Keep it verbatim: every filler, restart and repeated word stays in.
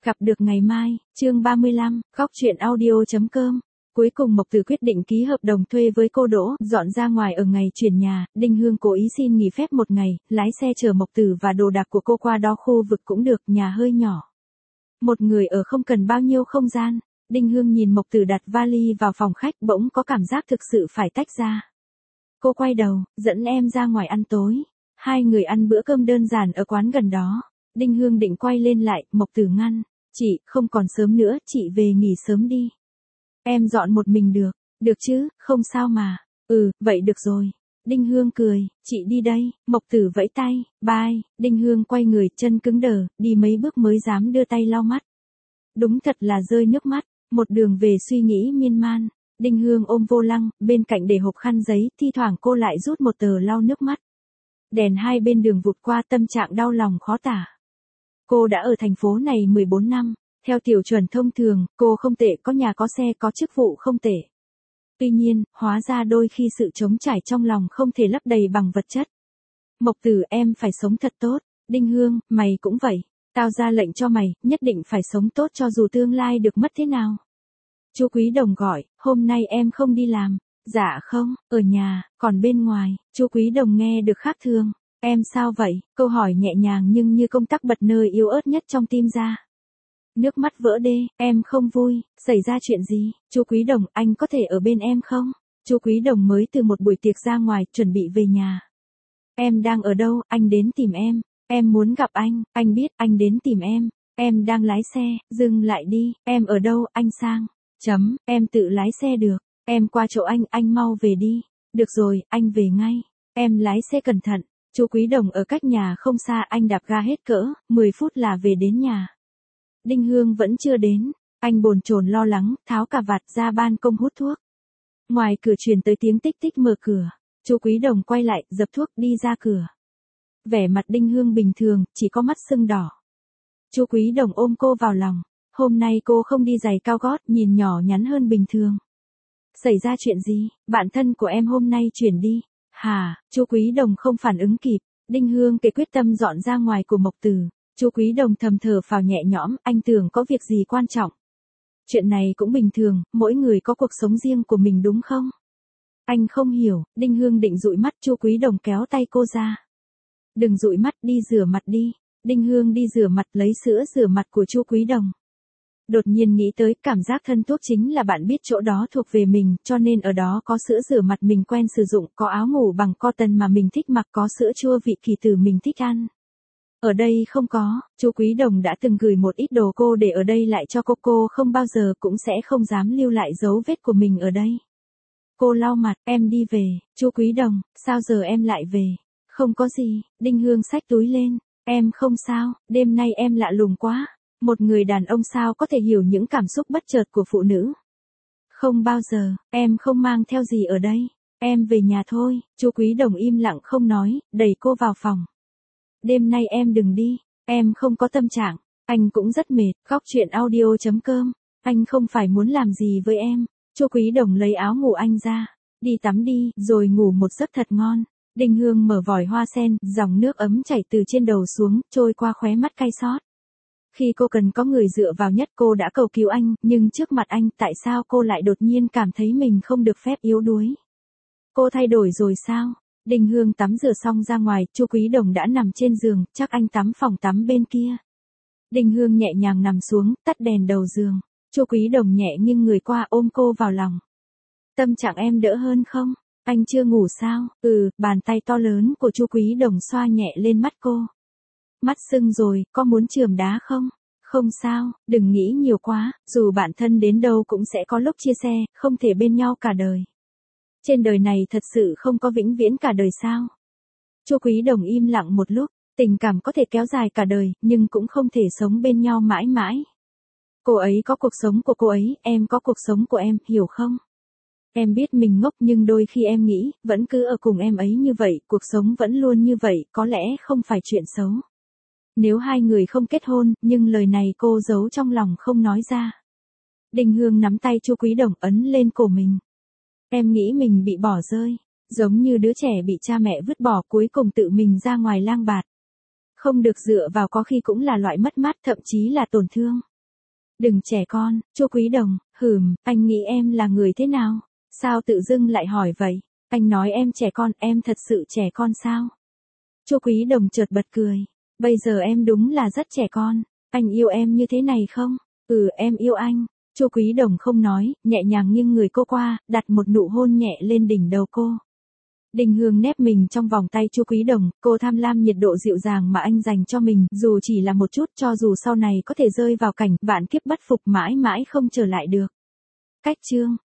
Gặp được ngày mai, chương ba mươi lăm, góc chuyện audio.com. Cuối cùng Mộc Tử quyết định ký hợp đồng thuê với cô Đỗ, dọn ra ngoài ở ngày chuyển nhà. Đinh Hương cố ý xin nghỉ phép một ngày, lái xe chở Mộc Tử và đồ đạc của cô qua đó khu vực cũng được, nhà hơi nhỏ. Một người ở không cần bao nhiêu không gian. Đinh Hương nhìn Mộc Tử đặt vali vào phòng khách, bỗng có cảm giác thực sự phải tách ra. Cô quay đầu, dẫn em ra ngoài ăn tối. Hai người ăn bữa cơm đơn giản ở quán gần đó. Đinh Hương định quay lên lại, Mộc Tử ngăn. Chị, không còn sớm nữa, chị về nghỉ sớm đi. Em dọn một mình được, được chứ, không sao mà. Ừ, vậy được rồi. Đinh Hương cười, chị đi đây. Mộc Tử vẫy tay, bye. Đinh Hương quay người, chân cứng đờ, đi mấy bước mới dám đưa tay lau mắt. Đúng thật là rơi nước mắt, một đường về suy nghĩ miên man. Đinh Hương ôm vô lăng, bên cạnh để hộp khăn giấy, thi thoảng cô lại rút một tờ lau nước mắt. Đèn hai bên đường vụt qua, tâm trạng đau lòng khó tả. Cô đã ở thành phố này mười bốn năm, theo tiểu chuẩn thông thường, cô không tệ, có nhà có xe, có chức vụ không tệ. Tuy nhiên, hóa ra đôi khi sự trống trải trong lòng không thể lấp đầy bằng vật chất. Mộc Tử, em phải sống thật tốt. Đinh Hương, mày cũng vậy. Tao ra lệnh cho mày, nhất định phải sống tốt cho dù tương lai được mất thế nào. Chú Quý Đồng gọi, hôm nay em không đi làm. Dạ không, ở nhà, còn bên ngoài. Chú Quý Đồng nghe được khác thường. Em sao vậy? Câu hỏi nhẹ nhàng nhưng như công tắc bật nơi yếu ớt nhất trong tim ra. Nước mắt vỡ đê, em không vui, xảy ra chuyện gì? Chú Quý Đồng, anh có thể ở bên em không? Chú Quý Đồng mới từ một buổi tiệc ra ngoài, chuẩn bị về nhà. Em đang ở đâu? Anh đến tìm em. Em muốn gặp anh, anh biết, anh đến tìm em. Em đang lái xe, dừng lại đi. Em ở đâu? Anh sang. Chấm, em tự lái xe được. Em qua chỗ anh, anh mau về đi. Được rồi, anh về ngay. Em lái xe cẩn thận. Chú Quý Đồng ở cách nhà không xa, anh đạp ga hết cỡ, mười phút là về đến nhà. Đinh Hương vẫn chưa đến, anh bồn chồn lo lắng, tháo cà vạt ra ban công hút thuốc. Ngoài cửa truyền tới tiếng tích tích mở cửa, chú Quý Đồng quay lại, dập thuốc đi ra cửa. Vẻ mặt Đinh Hương bình thường, chỉ có mắt sưng đỏ. Chú Quý Đồng ôm cô vào lòng, hôm nay cô không đi giày cao gót, nhìn nhỏ nhắn hơn bình thường. Xảy ra chuyện gì? Bạn thân của em hôm nay chuyển đi. Hả? Chú Quý Đồng không phản ứng kịp. Đinh Hương kể quyết tâm dọn ra ngoài của Mộc Tử. Chú Quý Đồng thầm thở phào nhẹ nhõm, anh tưởng có việc gì quan trọng. Chuyện này cũng bình thường, mỗi người có cuộc sống riêng của mình đúng không? Anh không hiểu. Đinh Hương định dụi mắt, chú Quý Đồng kéo tay cô ra. Đừng dụi mắt, đi rửa mặt đi. Đinh Hương đi rửa mặt, lấy sữa rửa mặt của chú Quý Đồng. Đột nhiên nghĩ tới, cảm giác thân thuốc chính là bạn biết chỗ đó thuộc về mình, cho nên ở đó có sữa rửa mặt mình quen sử dụng, có áo ngủ bằng cotton mà mình thích mặc, có sữa chua vị kỳ tử mình thích ăn. Ở đây không có, chú Quý Đồng đã từng gửi một ít đồ cô để ở đây lại cho cô, cô không bao giờ cũng sẽ không dám lưu lại dấu vết của mình ở đây. Cô lau mặt, em đi về. Chú Quý Đồng, sao giờ em lại về? Không có gì. Đinh Hương xách túi lên, em không sao, đêm nay em lạ lùng quá. Một người đàn ông sao có thể hiểu những cảm xúc bất chợt của phụ nữ? Không bao giờ, em không mang theo gì ở đây. Em về nhà thôi. Chú Quý Đồng im lặng không nói, đẩy cô vào phòng. Đêm nay em đừng đi, em không có tâm trạng, anh cũng rất mệt. Góc chuyện audio.com, anh không phải muốn làm gì với em. Chú Quý Đồng lấy áo ngủ anh ra, đi tắm đi, rồi ngủ một giấc thật ngon. Đinh Hương mở vòi hoa sen, dòng nước ấm chảy từ trên đầu xuống, trôi qua khóe mắt cay xót. Khi cô cần có người dựa vào nhất, cô đã cầu cứu anh, nhưng trước mặt anh, tại sao cô lại đột nhiên cảm thấy mình không được phép yếu đuối? Cô thay đổi rồi sao? Đinh Hương tắm rửa xong ra ngoài, chú Quý Đồng đã nằm trên giường, chắc anh tắm phòng tắm bên kia. Đinh Hương nhẹ nhàng nằm xuống, tắt đèn đầu giường. Chú Quý Đồng nhẹ nghiêng người qua ôm cô vào lòng. Tâm trạng em đỡ hơn không? Anh chưa ngủ sao? Ừ, bàn tay to lớn của chú Quý Đồng xoa nhẹ lên mắt cô. Mắt sưng rồi, có muốn chườm đá không? Không sao, đừng nghĩ nhiều quá, dù bạn thân đến đâu cũng sẽ có lúc chia sẻ, không thể bên nhau cả đời. Trên đời này thật sự không có vĩnh viễn cả đời sao? Chú Quý Đồng im lặng một lúc, tình cảm có thể kéo dài cả đời, nhưng cũng không thể sống bên nhau mãi mãi. Cô ấy có cuộc sống của cô ấy, em có cuộc sống của em, hiểu không? Em biết mình ngốc nhưng đôi khi em nghĩ, vẫn cứ ở cùng em ấy như vậy, cuộc sống vẫn luôn như vậy, có lẽ không phải chuyện xấu. Nếu hai người không kết hôn, nhưng lời này cô giấu trong lòng không nói ra. Đinh Hương nắm tay chú Quý Đồng ấn lên cổ mình. Em nghĩ mình bị bỏ rơi, giống như đứa trẻ bị cha mẹ vứt bỏ cuối cùng tự mình ra ngoài lang bạt. Không được dựa vào có khi cũng là loại mất mát, thậm chí là tổn thương. Đừng trẻ con, Chu Quý Đồng, hừm, anh nghĩ em là người thế nào? Sao tự dưng lại hỏi vậy? Anh nói em trẻ con, em thật sự trẻ con sao? Chu Quý Đồng chợt bật cười. Bây giờ em đúng là rất trẻ con. Anh yêu em như thế này không? Ừ, em yêu anh. Chu Quý Đồng không nói, nhẹ nhàng nghiêng người cô qua, đặt một nụ hôn nhẹ lên đỉnh đầu cô. Đình Hương nép mình trong vòng tay Chu Quý Đồng, cô tham lam nhiệt độ dịu dàng mà anh dành cho mình, dù chỉ là một chút, cho dù sau này có thể rơi vào cảnh vạn kiếp bất phục mãi mãi không trở lại được. Cách chương